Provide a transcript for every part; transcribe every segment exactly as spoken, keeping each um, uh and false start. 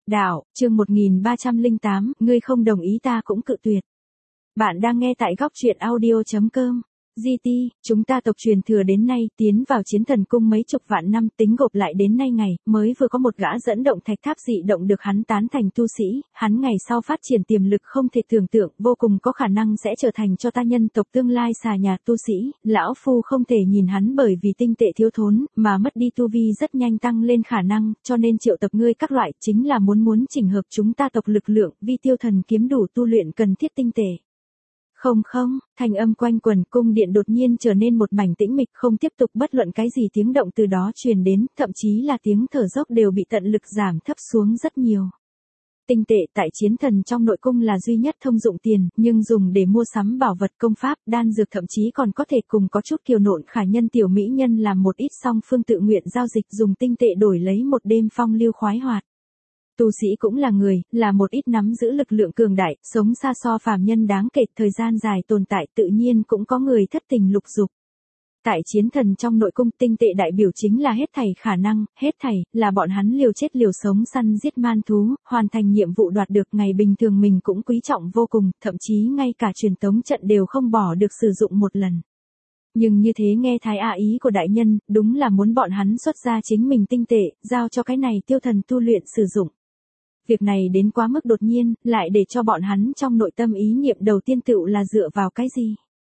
Đạo, chương một nghìn ba trăm lẻ tám, ngươi không đồng ý ta cũng cự tuyệt. Bạn đang nghe tại góc truyện audio chấm com. giê tê, chúng ta tộc truyền thừa đến nay, tiến vào chiến thần cung mấy chục vạn năm, tính gộp lại đến nay ngày, mới vừa có một gã dẫn động thạch tháp dị động được hắn tán thành tu sĩ, hắn ngày sau phát triển tiềm lực không thể tưởng tượng, vô cùng có khả năng sẽ trở thành cho ta nhân tộc tương lai xà nhà tu sĩ, lão phu không thể nhìn hắn bởi vì tinh tệ thiếu thốn, mà mất đi tu vi rất nhanh tăng lên khả năng, cho nên triệu tập ngươi các loại, chính là muốn muốn chỉnh hợp chúng ta tộc lực lượng, vi tiêu thần kiếm đủ tu luyện cần thiết tinh tệ. Không không, thanh âm quanh quần cung điện đột nhiên trở nên một mảnh tĩnh mịch, không tiếp tục bất luận cái gì tiếng động từ đó truyền đến, thậm chí là tiếng thở dốc đều bị tận lực giảm thấp xuống rất nhiều. Tinh tệ tại chiến thần trong nội cung là duy nhất thông dụng tiền, nhưng dùng để mua sắm bảo vật công pháp, đan dược thậm chí còn có thể cùng có chút kiều nộn khả nhân tiểu mỹ nhân làm một ít song phương tự nguyện giao dịch dùng tinh tệ đổi lấy một đêm phong lưu khoái hoạt. Tu sĩ cũng là người, là một ít nắm giữ lực lượng cường đại, sống xa so phàm nhân đáng kể, thời gian dài tồn tại tự nhiên cũng có người thất tình lục dục. Tại chiến thần trong nội cung tinh tệ đại biểu chính là hết thảy khả năng, hết thảy, là bọn hắn liều chết liều sống săn giết man thú, hoàn thành nhiệm vụ đoạt được ngày bình thường mình cũng quý trọng vô cùng, thậm chí ngay cả truyền tống trận đều không bỏ được sử dụng một lần. Nhưng như thế nghe thái a ý của đại nhân, đúng là muốn bọn hắn xuất ra chính mình tinh tệ, giao cho cái này tiêu thần tu luyện sử dụng. Việc này đến quá mức đột nhiên, lại để cho bọn hắn trong nội tâm ý niệm đầu tiên tựu là dựa vào cái gì?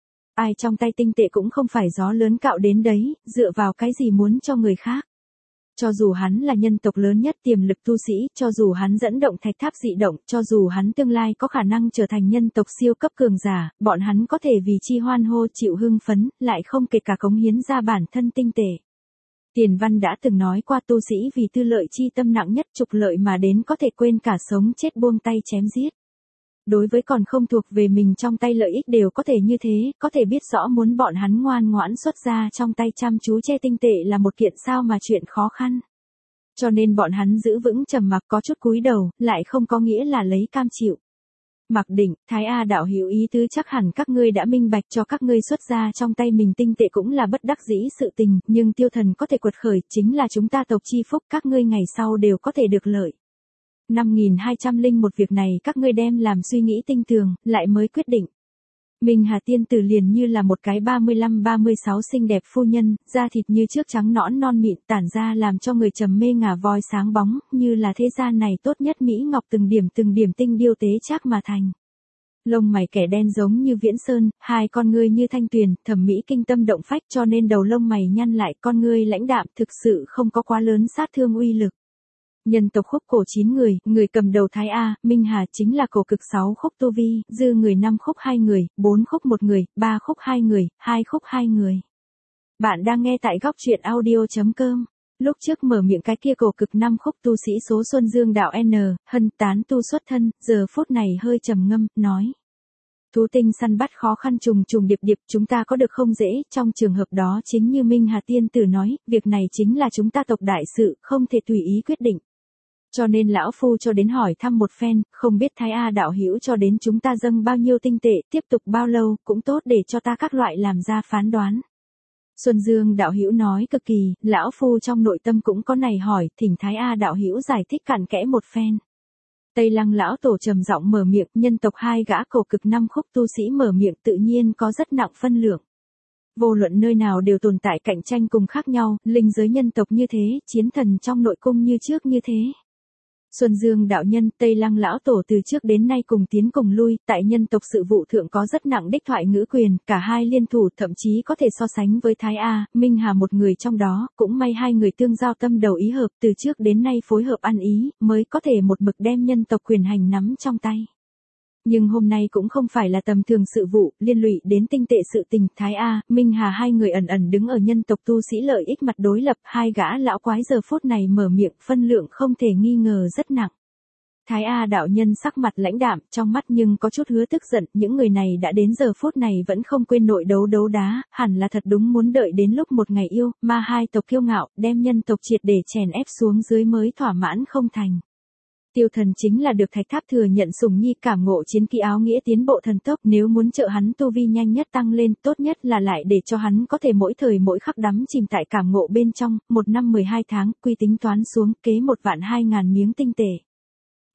Ai trong tay tinh tệ cũng không phải gió lớn cạo đến đấy, dựa vào cái gì muốn cho người khác? Cho dù hắn là nhân tộc lớn nhất tiềm lực tu sĩ, cho dù hắn dẫn động thạch tháp dị động, cho dù hắn tương lai có khả năng trở thành nhân tộc siêu cấp cường giả, bọn hắn có thể vì chi hoan hô chịu hưng phấn, lại không kể cả cống hiến ra bản thân tinh tệ. Tiền Văn đã từng nói qua tu sĩ vì tư lợi chi tâm nặng nhất trục lợi mà đến có thể quên cả sống chết buông tay chém giết. Đối với còn không thuộc về mình trong tay lợi ích đều có thể như thế, có thể biết rõ muốn bọn hắn ngoan ngoãn xuất ra trong tay chăm chú che tinh tệ là một kiện sao mà chuyện khó khăn. Cho nên bọn hắn giữ vững trầm mặc có chút cúi đầu, lại không có nghĩa là lấy cam chịu. Mặc Định, Thái A đạo hữu ý tứ chắc hẳn các ngươi đã minh bạch cho các ngươi xuất ra trong tay mình tinh tệ cũng là bất đắc dĩ sự tình, nhưng tiêu thần có thể quật khởi chính là chúng ta tộc chi phúc, các ngươi ngày sau đều có thể được lợi. năm nghìn hai trăm lẻ một việc này các ngươi đem làm suy nghĩ tinh tường, lại mới quyết định. Minh Hà tiên tử liền như là một cái ba mươi lăm ba mươi sáu xinh đẹp phu nhân, da thịt như trước trắng nõn non mịn tản ra làm cho người trầm mê ngả voi sáng bóng, như là thế gian này tốt nhất mỹ ngọc từng điểm từng điểm tinh điêu tế chắc mà thành. Lông mày kẻ đen giống như viễn sơn, hai con ngươi như thanh tuyền, thẩm mỹ kinh tâm động phách cho nên đầu lông mày nhăn lại, con ngươi lãnh đạm thực sự không có quá lớn sát thương uy lực. Nhân tộc khúc cổ chín người, người cầm đầu Thái A, Minh Hà chính là cổ cực sáu khúc tu vi, dư người năm khúc hai người, bốn khúc một người, ba khúc hai người, hai khúc hai người. Bạn đang nghe tại góc truyện audio chấm com. Lúc trước mở miệng cái kia cổ cực năm khúc tu sĩ số Xuân Dương đạo N, hân tán tu xuất thân, giờ phút này hơi trầm ngâm, nói. Thú tinh săn bắt khó khăn trùng trùng điệp điệp chúng ta có được không dễ, trong trường hợp đó chính như Minh Hà tiên tử nói, việc này chính là chúng ta tộc đại sự, không thể tùy ý quyết định. Cho nên lão phu cho đến hỏi thăm một phen, không biết Thái A đạo hữu cho đến chúng ta dâng bao nhiêu tinh tệ, tiếp tục bao lâu, cũng tốt để cho ta các loại làm ra phán đoán. Xuân Dương đạo hữu nói cực kỳ, lão phu trong nội tâm cũng có này hỏi, thỉnh Thái A đạo hữu giải thích cặn kẽ một phen. Tây Lăng lão tổ trầm giọng mở miệng, nhân tộc hai gã cổ cực năm khúc tu sĩ mở miệng tự nhiên có rất nặng phân lượng. Vô luận nơi nào đều tồn tại cạnh tranh cùng khác nhau, linh giới nhân tộc như thế, chiến thần trong nội cung như trước như thế. Xuân Dương đạo nhân, Tây Lăng lão tổ từ trước đến nay cùng tiến cùng lui, tại nhân tộc sự vụ thượng có rất nặng đích thoại ngữ quyền, cả hai liên thủ thậm chí có thể so sánh với Thái A, Minh Hà một người trong đó, cũng may hai người tương giao tâm đầu ý hợp, từ trước đến nay phối hợp ăn ý, mới có thể một mực đem nhân tộc quyền hành nắm trong tay. Nhưng hôm nay cũng không phải là tầm thường sự vụ, liên lụy đến tinh tệ sự tình, Thái A, Minh Hà hai người ẩn ẩn đứng ở nhân tộc tu sĩ lợi ích mặt đối lập, hai gã lão quái giờ phút này mở miệng, phân lượng không thể nghi ngờ rất nặng. Thái A đạo nhân sắc mặt lãnh đạm, trong mắt nhưng có chút hứa tức giận, những người này đã đến giờ phút này vẫn không quên nội đấu đấu đá, hẳn là thật đúng muốn đợi đến lúc một ngày yêu, ma hai tộc kiêu ngạo, đem nhân tộc triệt để chèn ép xuống dưới mới thỏa mãn không thành. Tiêu thần chính là được thạch tháp thừa nhận sủng nhi cảm ngộ chiến kỹ áo nghĩa tiến bộ thần tốc, nếu muốn trợ hắn tu vi nhanh nhất tăng lên, tốt nhất là lại để cho hắn có thể mỗi thời mỗi khắc đắm chìm tại cảm ngộ bên trong, một năm mười hai tháng, quy tính toán xuống, kế một vạn hai ngàn miếng tinh tệ.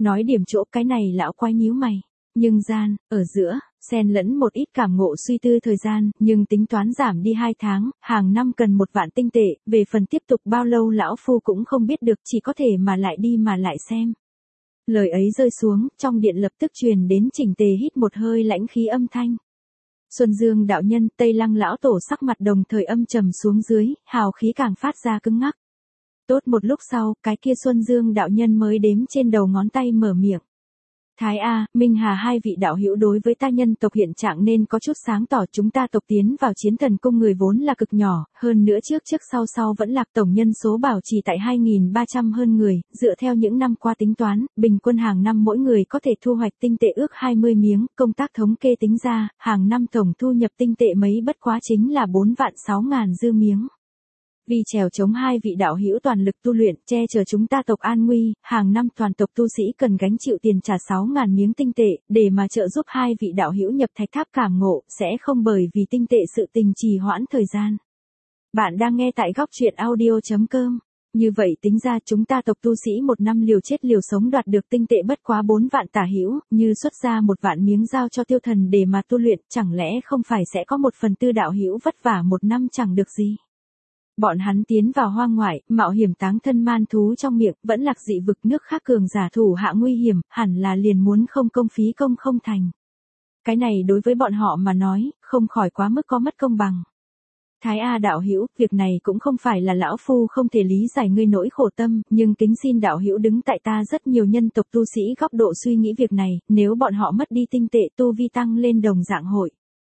Nói điểm chỗ cái này lão quái nhíu mày. Nhưng gian, ở giữa, xen lẫn một ít cảm ngộ suy tư thời gian, nhưng tính toán giảm đi hai tháng, hàng năm cần một vạn tinh tệ, về phần tiếp tục bao lâu lão phu cũng không biết được, chỉ có thể mà lại đi mà lại xem. Lời ấy rơi xuống, trong điện lập tức truyền đến Trình Tề hít một hơi lãnh khí âm thanh. Xuân Dương đạo nhân, Tây Lăng lão tổ sắc mặt đồng thời âm trầm xuống dưới, hào khí càng phát ra cứng ngắc. Tốt một lúc sau, cái kia Xuân Dương đạo nhân mới đếm trên đầu ngón tay mở miệng. Thái A, Minh Hà hai vị đạo hữu đối với ta nhân tộc hiện trạng nên có chút sáng tỏ, chúng ta tộc tiến vào chiến thần cung người vốn là cực nhỏ, hơn nữa trước trước sau sau vẫn lạc, tổng nhân số bảo trì tại hai nghìn ba trăm hơn người, dựa theo những năm qua tính toán, bình quân hàng năm mỗi người có thể thu hoạch tinh tệ ước hai mươi miếng, công tác thống kê tính ra, hàng năm tổng thu nhập tinh tệ mấy bất quá chính là bốn vạn sáu ngàn dư miếng. Vì trèo chống hai vị đạo hữu toàn lực tu luyện, che chở chúng ta tộc an nguy, hàng năm toàn tộc tu sĩ cần gánh chịu tiền trả sáu ngàn miếng tinh tệ, để mà trợ giúp hai vị đạo hữu nhập thạch tháp cảm ngộ, sẽ không bởi vì tinh tệ sự tình trì hoãn thời gian. Bạn đang nghe tại góc truyện audio chấm com. Như vậy tính ra chúng ta tộc tu sĩ một năm liều chết liều sống đoạt được tinh tệ bất quá bốn vạn tả hữu, như xuất ra một vạn miếng giao cho tiêu thần để mà tu luyện, chẳng lẽ không phải sẽ có một phần tư đạo hữu vất vả một năm chẳng được gì. Bọn hắn tiến vào hoang ngoại, mạo hiểm táng thân man thú trong miệng, vẫn lạc dị vực nước khác cường giả thủ hạ nguy hiểm, hẳn là liền muốn không công phí công không thành. Cái này đối với bọn họ mà nói, không khỏi quá mức có mất công bằng. Thái A đạo hữu, việc này cũng không phải là lão phu không thể lý giải ngươi nỗi khổ tâm, nhưng kính xin đạo hữu đứng tại ta rất nhiều nhân tộc tu sĩ góc độ suy nghĩ việc này, nếu bọn họ mất đi tinh tệ tu vi tăng lên đồng dạng hội.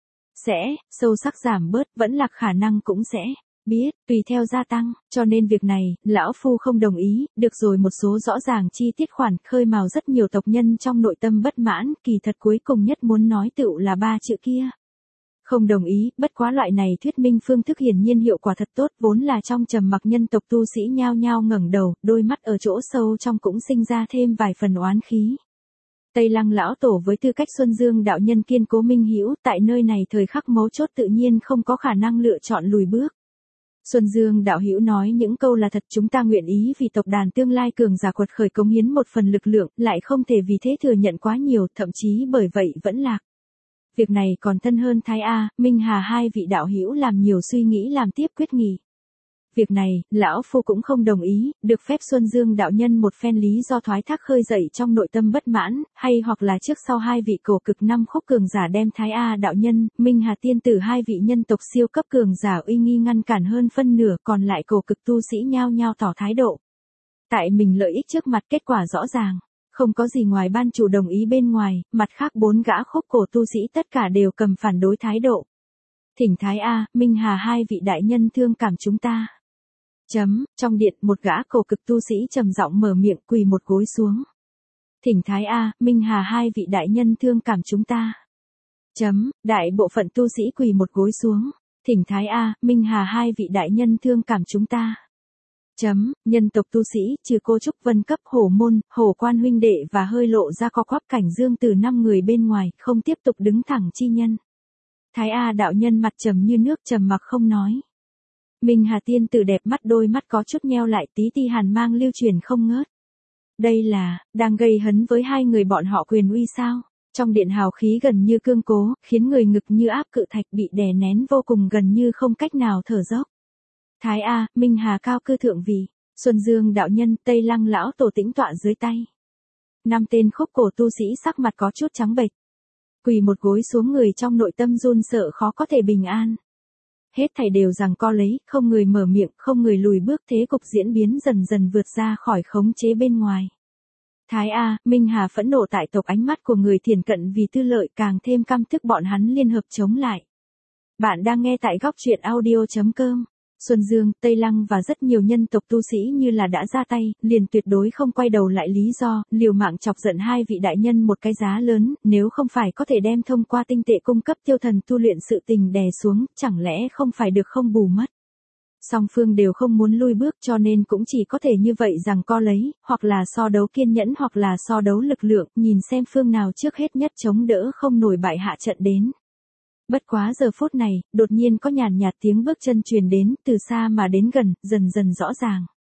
Sẽ, sâu sắc giảm bớt, vẫn lạc khả năng cũng sẽ. Biết, tùy theo gia tăng, cho nên việc này, lão phu không đồng ý, được rồi một số rõ ràng chi tiết khoản khơi mào rất nhiều tộc nhân trong nội tâm bất mãn, kỳ thật cuối cùng nhất muốn nói tựu là ba chữ kia. Không đồng ý, bất quá loại này thuyết minh phương thức hiển nhiên hiệu quả thật tốt, vốn là trong trầm mặc nhân tộc tu sĩ nhao nhao ngẩng đầu, đôi mắt ở chỗ sâu trong cũng sinh ra thêm vài phần oán khí. Tây Lăng lão tổ với tư cách Xuân Dương đạo nhân kiên cố minh hữu, tại nơi này thời khắc mấu chốt tự nhiên không có khả năng lựa chọn lùi bước. Xuân Dương đạo hữu nói những câu là thật, chúng ta nguyện ý vì tộc đàn tương lai cường giả quật khởi cống hiến một phần lực lượng, lại không thể vì thế thừa nhận quá nhiều, thậm chí bởi vậy vẫn lạc. Việc này còn thân hơn Thái A, Minh Hà hai vị đạo hữu làm nhiều suy nghĩ làm tiếp quyết nghị. Việc này, lão phu cũng không đồng ý, được phép Xuân Dương đạo nhân một phen lý do thoái thác khơi dậy trong nội tâm bất mãn, hay hoặc là trước sau hai vị cổ cực năm khúc cường giả đem Thái A đạo nhân, Minh Hà tiên tử hai vị nhân tộc siêu cấp cường giả uy nghi ngăn cản hơn phân nửa, còn lại cổ cực tu sĩ nhao nhao tỏ thái độ. Tại mình lợi ích trước mặt kết quả rõ ràng, không có gì ngoài ban chủ đồng ý bên ngoài, mặt khác bốn gã khúc cổ tu sĩ tất cả đều cầm phản đối thái độ. Thỉnh Thái A, Minh Hà hai vị đại nhân thương cảm chúng ta. Chấm, trong điện một gã cổ cực tu sĩ trầm giọng mở miệng quỳ một gối xuống. Thỉnh Thái A, Minh Hà hai vị đại nhân thương cảm chúng ta. Chấm, đại bộ phận tu sĩ quỳ một gối xuống. Thỉnh Thái A, Minh Hà hai vị đại nhân thương cảm chúng ta. Chấm, nhân tộc tu sĩ, trừ cô Trúc Vân cấp hổ môn, hổ quan huynh đệ và hơi lộ ra co quắp cảnh dương từ năm người bên ngoài, không tiếp tục đứng thẳng chi nhân. Thái A đạo nhân mặt trầm như nước trầm mặc không nói. Minh Hà tiên tử đẹp mắt đôi mắt có chút nheo lại tí ti hàn mang lưu truyền không ngớt. Đây là, đang gây hấn với hai người bọn họ quyền uy sao? Trong điện hào khí gần như cương cố, khiến người ngực như áp cự thạch bị đè nén vô cùng gần như không cách nào thở dốc. Thái A, Minh Hà cao cư thượng vị, Xuân Dương đạo nhân, Tây Lăng lão tổ tĩnh tọa dưới tay. Năm tên khúc cổ tu sĩ sắc mặt có chút trắng bệch. Quỳ một gối xuống người trong nội tâm run sợ khó có thể bình an. Hết thảy đều rằng co lấy, không người mở miệng, không người lùi bước, thế cục diễn biến dần dần vượt ra khỏi khống chế bên ngoài. Thái A, Minh Hà phẫn nộ tại tộc, ánh mắt của người thiền cận vì tư lợi càng thêm căm tức bọn hắn liên hợp chống lại. Bạn đang nghe tại góc truyện audio chấm com. Xuân Dương, Tây Lăng và rất nhiều nhân tộc tu sĩ như là đã ra tay, liền tuyệt đối không quay đầu lại lý do, liều mạng chọc giận hai vị đại nhân một cái giá lớn, nếu không phải có thể đem thông qua tinh tệ cung cấp tiêu thần tu luyện sự tình đè xuống, chẳng lẽ không phải được không bù mất. Song phương đều không muốn lui bước cho nên cũng chỉ có thể như vậy rằng co lấy, hoặc là so đấu kiên nhẫn hoặc là so đấu lực lượng, nhìn xem phương nào trước hết nhất chống đỡ không nổi bại hạ trận đến. Bất quá giờ phút này, đột nhiên có nhàn nhạt tiếng bước chân truyền đến, từ xa mà đến gần, dần dần rõ ràng.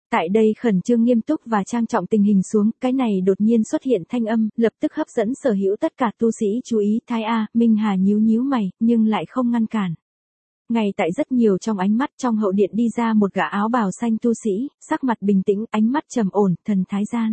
Tại đây khẩn trương nghiêm túc và trang trọng tình hình xuống, cái này đột nhiên xuất hiện thanh âm, lập tức hấp dẫn sở hữu tất cả tu sĩ chú ý. Thái A, Minh Hà nhíu nhíu mày, nhưng lại không ngăn cản. Ngay tại rất nhiều trong ánh mắt, trong hậu điện đi ra một gã áo bào xanh tu sĩ, sắc mặt bình tĩnh, ánh mắt trầm ổn, thần thái gian.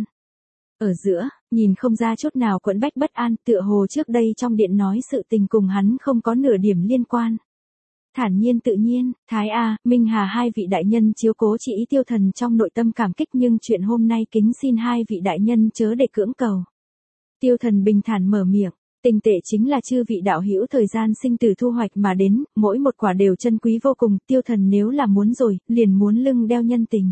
Ở giữa, nhìn không ra chút nào quẫn bách bất an, tựa hồ trước đây trong điện nói sự tình cùng hắn không có nửa điểm liên quan. Thản nhiên tự nhiên, Thái A, Minh Hà hai vị đại nhân chiếu cố chỉ ý Tiêu Thần trong nội tâm cảm kích, nhưng chuyện hôm nay kính xin hai vị đại nhân chớ để cưỡng cầu. Tiêu Thần bình thản mở miệng, tình tệ chính là chư vị đạo hữu thời gian sinh tử thu hoạch mà đến, mỗi một quả đều chân quý vô cùng, Tiêu Thần nếu là muốn rồi, liền muốn lưng đeo nhân tình.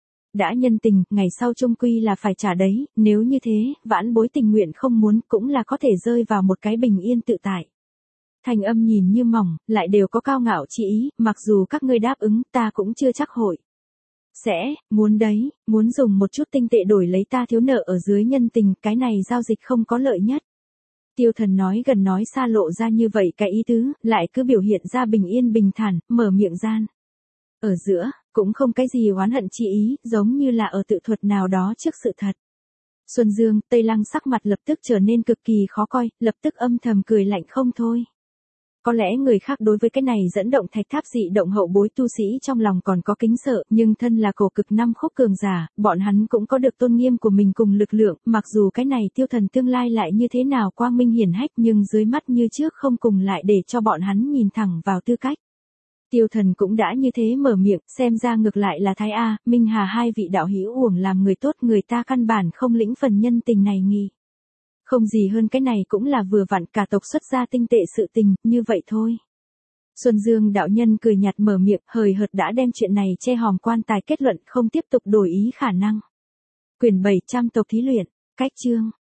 Đã nhân tình, ngày sau chung quy là phải trả đấy, nếu như thế, vãn bối tình nguyện không muốn cũng là có thể rơi vào một cái bình yên tự tại. Thành âm nhìn như mỏng, lại đều có cao ngạo chi ý, mặc dù các ngươi đáp ứng, ta cũng chưa chắc hội. Sẽ, muốn đấy, muốn dùng một chút tinh tệ đổi lấy ta thiếu nợ ở dưới nhân tình, cái này giao dịch không có lợi nhất. Tiêu Thần nói gần nói xa lộ ra như vậy cái ý tứ, lại cứ biểu hiện ra bình yên bình thản, mở miệng gian. Ở giữa, cũng không cái gì oán hận chi ý, giống như là ở tự thuật nào đó trước sự thật. Xuân Dương, Tây Lăng sắc mặt lập tức trở nên cực kỳ khó coi, lập tức âm thầm cười lạnh không thôi. Có lẽ người khác đối với cái này dẫn động thạch tháp dị động hậu bối tu sĩ trong lòng còn có kính sợ, nhưng thân là cổ cực năm khúc cường giả, bọn hắn cũng có được tôn nghiêm của mình cùng lực lượng, mặc dù cái này Tiêu Thần tương lai lại như thế nào quang minh hiển hách, nhưng dưới mắt như trước không cùng lại để cho bọn hắn nhìn thẳng vào tư cách. Tiêu Thần cũng đã như thế mở miệng, xem ra ngược lại là Thái A, Minh Hà hai vị đạo hữu uổng làm người tốt, người ta căn bản không lĩnh phần nhân tình này nghi. Không gì hơn cái này cũng là vừa vặn cả tộc xuất ra tinh tệ sự tình, như vậy thôi. Xuân Dương đạo nhân cười nhạt mở miệng, hời hợt đã đem chuyện này che hòm quan tài kết luận không tiếp tục đổi ý khả năng. Quyển bảy trăm tộc thí luyện, cách chương.